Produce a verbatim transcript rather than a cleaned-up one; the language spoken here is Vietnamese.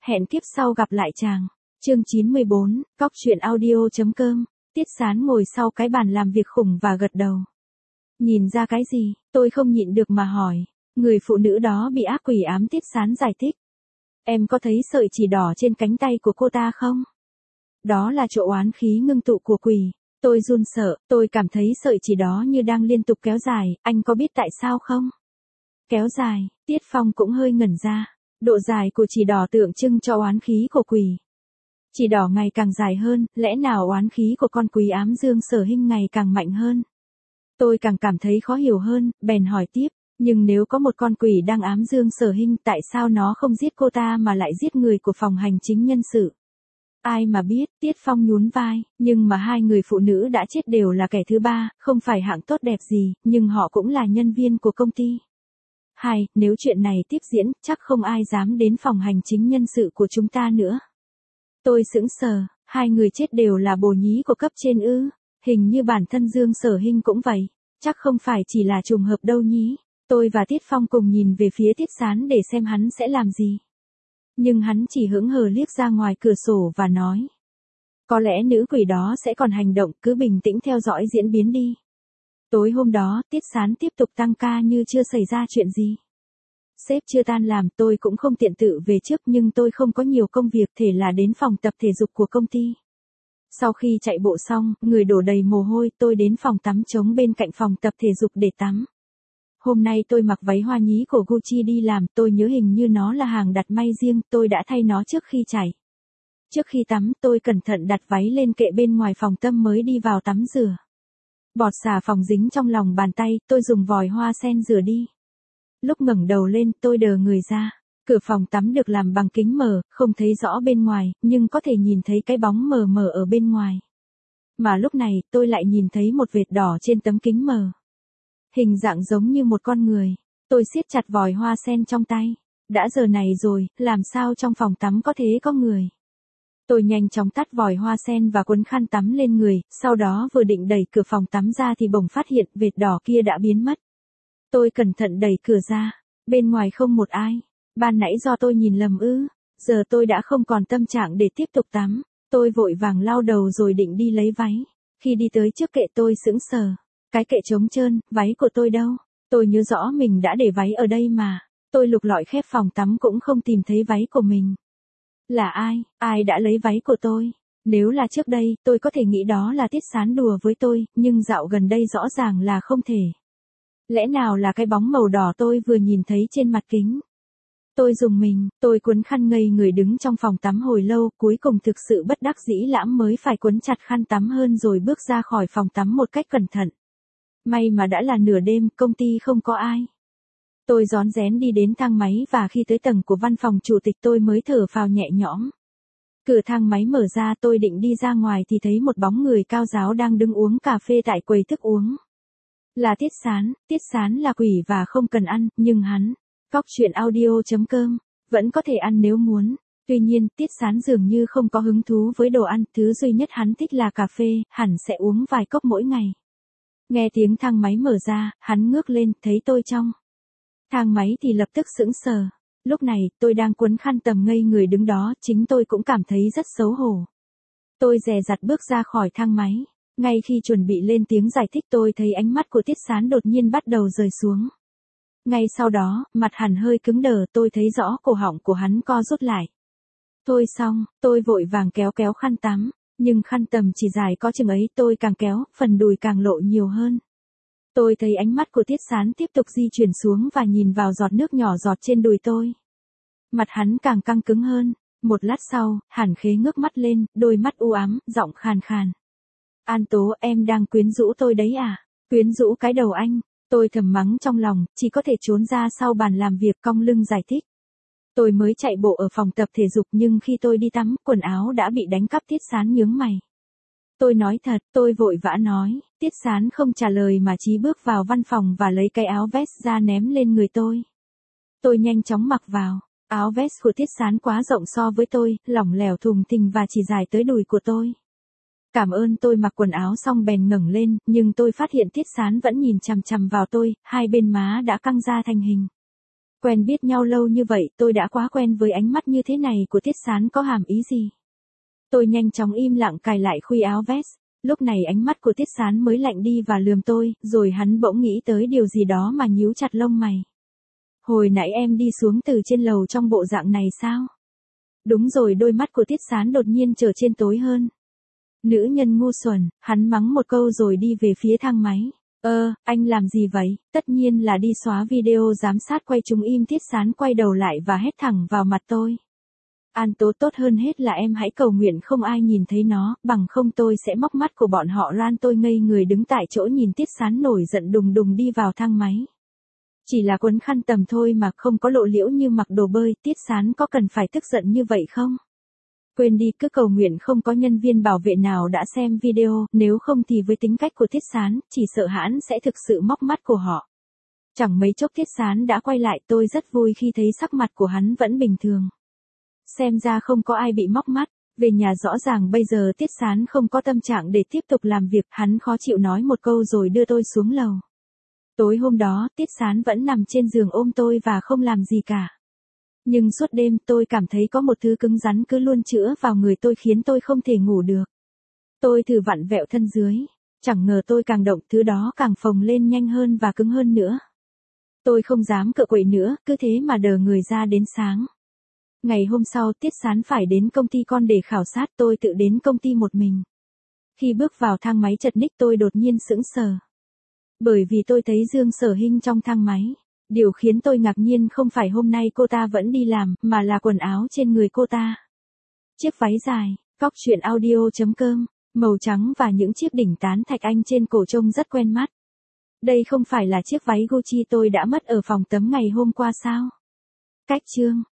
Hẹn kiếp sau gặp lại chàng. Chương chín mươi bốn, cóc truyện audio chấm com. Tiết Sán ngồi sau cái bàn làm việc khủng và gật đầu. Nhìn ra cái gì, tôi không nhịn được mà hỏi. Người phụ nữ đó bị ác quỷ ám, Tiết Sán giải thích. Em có thấy sợi chỉ đỏ trên cánh tay của cô ta không? Đó là chỗ oán khí ngưng tụ của quỷ. Tôi run sợ, tôi cảm thấy sợi chỉ đó như đang liên tục kéo dài, anh có biết tại sao không? Kéo dài, Tiết Phong cũng hơi ngẩn ra. Độ dài của chỉ đỏ tượng trưng cho oán khí của quỷ. Chỉ đỏ ngày càng dài hơn, lẽ nào oán khí của con quỷ ám Dương Sở Hinh ngày càng mạnh hơn? Tôi càng cảm thấy khó hiểu hơn, bèn hỏi tiếp, nhưng nếu có một con quỷ đang ám Dương Sở Hinh, tại sao nó không giết cô ta mà lại giết người của phòng hành chính nhân sự? Ai mà biết, Tiết Phong nhún vai, nhưng mà hai người phụ nữ đã chết đều là kẻ thứ ba, không phải hạng tốt đẹp gì, nhưng họ cũng là nhân viên của công ty. Hai, nếu chuyện này tiếp diễn, chắc không ai dám đến phòng hành chính nhân sự của chúng ta nữa. Tôi sững sờ, hai người chết đều là bồ nhí của cấp trên ư? Hình như bản thân Dương Sở Hinh cũng vậy, chắc không phải chỉ là trùng hợp đâu nhí. Tôi và Tiết Phong cùng nhìn về phía Tiết Sán để xem hắn sẽ làm gì. Nhưng hắn chỉ hững hờ liếc ra ngoài cửa sổ và nói. Có lẽ nữ quỷ đó sẽ còn hành động, cứ bình tĩnh theo dõi diễn biến đi. Tối hôm đó, Tiết Sán tiếp tục tăng ca như chưa xảy ra chuyện gì. Sếp chưa tan làm, tôi cũng không tiện tự về trước, nhưng tôi không có nhiều công việc, thể là đến phòng tập thể dục của công ty. Sau khi chạy bộ xong, người đổ đầy mồ hôi, tôi đến phòng tắm trống bên cạnh phòng tập thể dục để tắm. Hôm nay tôi mặc váy hoa nhí của Gucci đi làm, tôi nhớ hình như nó là hàng đặt may riêng, tôi đã thay nó trước khi chạy. Trước khi tắm, tôi cẩn thận đặt váy lên kệ bên ngoài phòng tâm mới đi vào tắm rửa. Bọt xà phòng dính trong lòng bàn tay, tôi dùng vòi hoa sen rửa đi. Lúc ngẩng đầu lên, tôi đờ người ra. Cửa phòng tắm được làm bằng kính mờ, không thấy rõ bên ngoài, nhưng có thể nhìn thấy cái bóng mờ mờ ở bên ngoài. Mà lúc này, tôi lại nhìn thấy một vệt đỏ trên tấm kính mờ. Hình dạng giống như một con người. Tôi siết chặt vòi hoa sen trong tay. Đã giờ này rồi, làm sao trong phòng tắm có thể có người? Tôi nhanh chóng tắt vòi hoa sen và quấn khăn tắm lên người, sau đó vừa định đẩy cửa phòng tắm ra thì bỗng phát hiện vệt đỏ kia đã biến mất. Tôi cẩn thận đẩy cửa ra, bên ngoài không một ai. Ban nãy do tôi nhìn lầm ư? Giờ tôi đã không còn tâm trạng để tiếp tục tắm. Tôi vội vàng lau đầu rồi định đi lấy váy. Khi đi tới trước kệ tôi sững sờ. Cái kệ trống trơn, váy của tôi đâu? Tôi nhớ rõ mình đã để váy ở đây mà. Tôi lục lọi khép phòng tắm cũng không tìm thấy váy của mình. Là ai? Ai đã lấy váy của tôi? Nếu là trước đây, tôi có thể nghĩ đó là Tiết Sán đùa với tôi, nhưng dạo gần đây rõ ràng là không thể. Lẽ nào là cái bóng màu đỏ tôi vừa nhìn thấy trên mặt kính? Tôi rùng mình, tôi cuốn khăn ngây người đứng trong phòng tắm hồi lâu, cuối cùng thực sự bất đắc dĩ lãm mới phải cuốn chặt khăn tắm hơn rồi bước ra khỏi phòng tắm một cách cẩn thận. May mà đã là nửa đêm, công ty không có ai. Tôi rón rén đi đến thang máy và khi tới tầng của văn phòng chủ tịch tôi mới thở phào nhẹ nhõm. Cửa thang máy mở ra, tôi định đi ra ngoài thì thấy một bóng người cao ráo đang đứng uống cà phê tại quầy thức uống. Là Tiết Sán, Tiết Sán là quỷ và không cần ăn, nhưng hắn, cóc truyện audio chấm com, vẫn có thể ăn nếu muốn. Tuy nhiên, Tiết Sán dường như không có hứng thú với đồ ăn, thứ duy nhất hắn thích là cà phê, hẳn sẽ uống vài cốc mỗi ngày. Nghe tiếng thang máy mở ra, hắn ngước lên, thấy tôi trong thang máy thì lập tức sững sờ. Lúc này, tôi đang quấn khăn tầm ngây người đứng đó, chính tôi cũng cảm thấy rất xấu hổ. Tôi dè dặt bước ra khỏi thang máy. Ngay khi chuẩn bị lên tiếng giải thích tôi thấy ánh mắt của Tiết Sán đột nhiên bắt đầu rời xuống. Ngay sau đó, mặt hắn hơi cứng đờ, tôi thấy rõ cổ họng của hắn co rút lại. Thôi xong, tôi vội vàng kéo kéo khăn tắm, nhưng khăn tầm chỉ dài có chừng ấy, tôi càng kéo, phần đùi càng lộ nhiều hơn. Tôi thấy ánh mắt của Tiết Sán tiếp tục di chuyển xuống và nhìn vào giọt nước nhỏ giọt trên đùi tôi. Mặt hắn càng căng cứng hơn. Một lát sau, Hàn Khế ngước mắt lên, đôi mắt u ám, giọng khàn khàn. An Tố, em đang quyến rũ tôi đấy à? Quyến rũ cái đầu anh. Tôi thầm mắng trong lòng, chỉ có thể trốn ra sau bàn làm việc cong lưng giải thích. Tôi mới chạy bộ ở phòng tập thể dục nhưng khi tôi đi tắm, quần áo đã bị đánh cắp. Tiết Sán nhướng mày. Tôi nói thật, tôi vội vã nói. Tiết Sán không trả lời mà chí bước vào văn phòng và lấy cái áo vest ra ném lên người tôi. Tôi nhanh chóng mặc vào. Áo vest của Tiết Sán quá rộng so với tôi, lỏng lẻo thùng thình và chỉ dài tới đùi của tôi. Cảm ơn, tôi mặc quần áo xong bèn ngẩng lên, nhưng tôi phát hiện Tiết Sán vẫn nhìn chằm chằm vào tôi, hai bên má đã căng ra thành hình. Quen biết nhau lâu như vậy tôi đã quá quen với ánh mắt như thế này của Tiết Sán, có hàm ý gì? Tôi nhanh chóng im lặng cài lại khuy áo vest. Lúc này ánh mắt của Tiết Sán mới lạnh đi và lườm tôi, rồi hắn bỗng nghĩ tới điều gì đó mà nhíu chặt lông mày. Hồi nãy em đi xuống từ trên lầu trong bộ dạng này sao? Đúng rồi, đôi mắt của Tiết Sán đột nhiên trở trên tối hơn. Nữ nhân ngu xuẩn, hắn mắng một câu rồi đi về phía thang máy. Ơ, anh làm gì vậy? Tất nhiên là đi xóa video giám sát quay chúng im. Tiết Sán quay đầu lại và hét thẳng vào mặt tôi. An Tố, tốt hơn hết là em hãy cầu nguyện không ai nhìn thấy nó, bằng không tôi sẽ móc mắt của bọn họ ran. Tôi ngây người đứng tại chỗ nhìn Tiết Sán nổi giận đùng đùng đi vào thang máy. Chỉ là quấn khăn tầm thôi mà không có lộ liễu như mặc đồ bơi, Tiết Sán có cần phải tức giận như vậy không? Quên đi, cứ cầu nguyện không có nhân viên bảo vệ nào đã xem video, nếu không thì với tính cách của Tiết Sán, chỉ sợ hãn sẽ thực sự móc mắt của họ. Chẳng mấy chốc Tiết Sán đã quay lại, tôi rất vui khi thấy sắc mặt của hắn vẫn bình thường. Xem ra không có ai bị móc mắt. Về nhà rõ ràng bây giờ Tiết Sán không có tâm trạng để tiếp tục làm việc, hắn khó chịu nói một câu rồi đưa tôi xuống lầu. Tối hôm đó, Tiết Sán vẫn nằm trên giường ôm tôi và không làm gì cả. Nhưng suốt đêm tôi cảm thấy có một thứ cứng rắn cứ luôn chữa vào người tôi khiến tôi không thể ngủ được. Tôi thử vặn vẹo thân dưới. Chẳng ngờ tôi càng động thứ đó càng phồng lên nhanh hơn và cứng hơn nữa. Tôi không dám cựa quậy nữa, cứ thế mà đờ người ra đến sáng. Ngày hôm sau Tiết Sán phải đến công ty con để khảo sát, tôi tự đến công ty một mình. Khi bước vào thang máy chật ních tôi đột nhiên sững sờ. Bởi vì tôi thấy Dương Sở Hinh trong thang máy. Điều khiến tôi ngạc nhiên không phải hôm nay cô ta vẫn đi làm, mà là quần áo trên người cô ta. Chiếc váy dài, cóc truyện audio chấm com, màu trắng và những chiếc đỉnh tán thạch anh trên cổ trông rất quen mắt. Đây không phải là chiếc váy Gucci tôi đã mất ở phòng tắm ngày hôm qua sao? Cách chương